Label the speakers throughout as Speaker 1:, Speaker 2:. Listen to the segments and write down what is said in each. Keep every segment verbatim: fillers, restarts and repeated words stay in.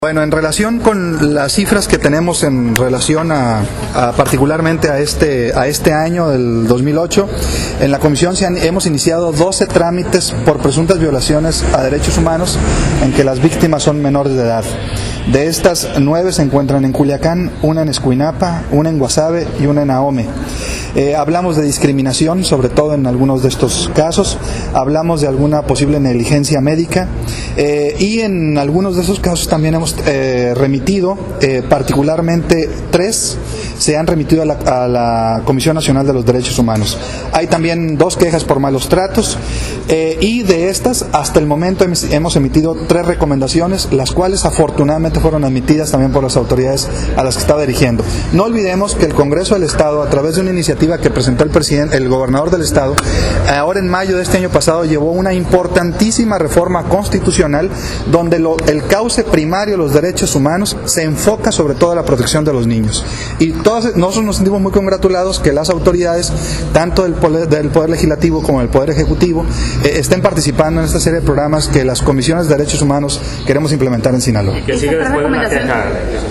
Speaker 1: Bueno, en relación con las cifras que tenemos en relación a, a particularmente a este a este año del dos mil ocho, en la comisión se han, hemos iniciado doce trámites por presuntas violaciones a derechos humanos en que las víctimas son menores de edad. De estas, nueve se encuentran en Culiacán, una en Escuinapa, una en Guasave y una en Ahome. Eh, hablamos de discriminación, sobre todo en algunos de estos casos, hablamos de alguna posible negligencia médica eh, y en algunos de esos casos también hemos eh, remitido, eh, particularmente tres, se han remitido a la, a la Comisión Nacional de los Derechos Humanos. Hay también dos quejas por malos tratos eh, y de estas, hasta el momento hemos emitido tres recomendaciones, las cuales afortunadamente fueron admitidas también por las autoridades a las que estaba dirigiendo. No olvidemos que el Congreso del Estado, a través de una iniciativa que presentó el presidente, el gobernador del Estado, ahora en mayo de este año pasado llevó una importantísima reforma constitucional donde lo, el cauce primario de los derechos humanos se enfoca sobre todo en la protección de los niños. Y todos, nosotros nos sentimos muy congratulados que las autoridades, tanto del Poder, del poder Legislativo como del Poder Ejecutivo, eh, estén participando en esta serie de programas que las comisiones de derechos humanos queremos implementar en Sinaloa.
Speaker 2: ¿Y qué sigue después de la queja?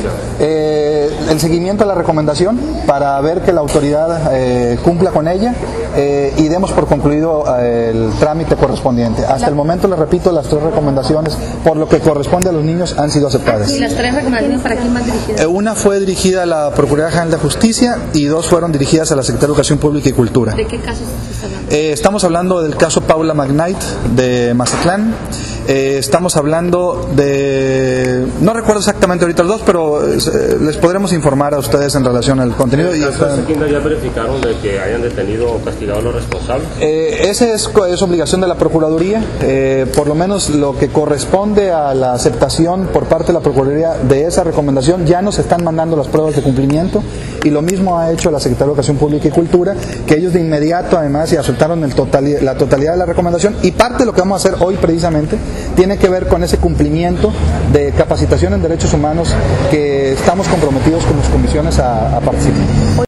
Speaker 1: Eh, el seguimiento a la recomendación para ver que la autoridad eh, cumpla con ella eh, y demos por concluido eh, el trámite correspondiente. Hasta el momento, les repito, las tres recomendaciones por lo que corresponde a los niños han sido aceptadas.
Speaker 3: ¿Y las tres recomendaciones para quién van dirigidas?
Speaker 1: Eh, una fue dirigida a la Procuraduría General de Justicia y dos fueron dirigidas a la Secretaría de Educación Pública y Cultura.
Speaker 3: ¿De qué casos se está hablando?
Speaker 1: Eh, estamos hablando del caso Paula McKnight de Mazatlán. Eh, estamos hablando de... no recuerdo exactamente ahorita los dos, pero eh, les podremos informar a ustedes en relación al contenido.
Speaker 2: ¿En el caso
Speaker 1: y,
Speaker 2: de Sequinda ya verificaron de que hayan detenido o castigado a los responsables?
Speaker 1: Eh, esa es, es obligación de la Procuraduría. Eh, por lo menos lo que corresponde a la aceptación por parte de la Procuraduría de esa recomendación, ya nos están mandando las pruebas de cumplimiento y lo mismo ha hecho la Secretaría de Educación Pública y Cultura, que ellos de inmediato además y aceptaron el total, la totalidad de la recomendación, y parte de lo que vamos a hacer hoy precisamente tiene que ver con ese cumplimiento de capacitación en derechos humanos que estamos comprometidos con las comisiones a, a participar.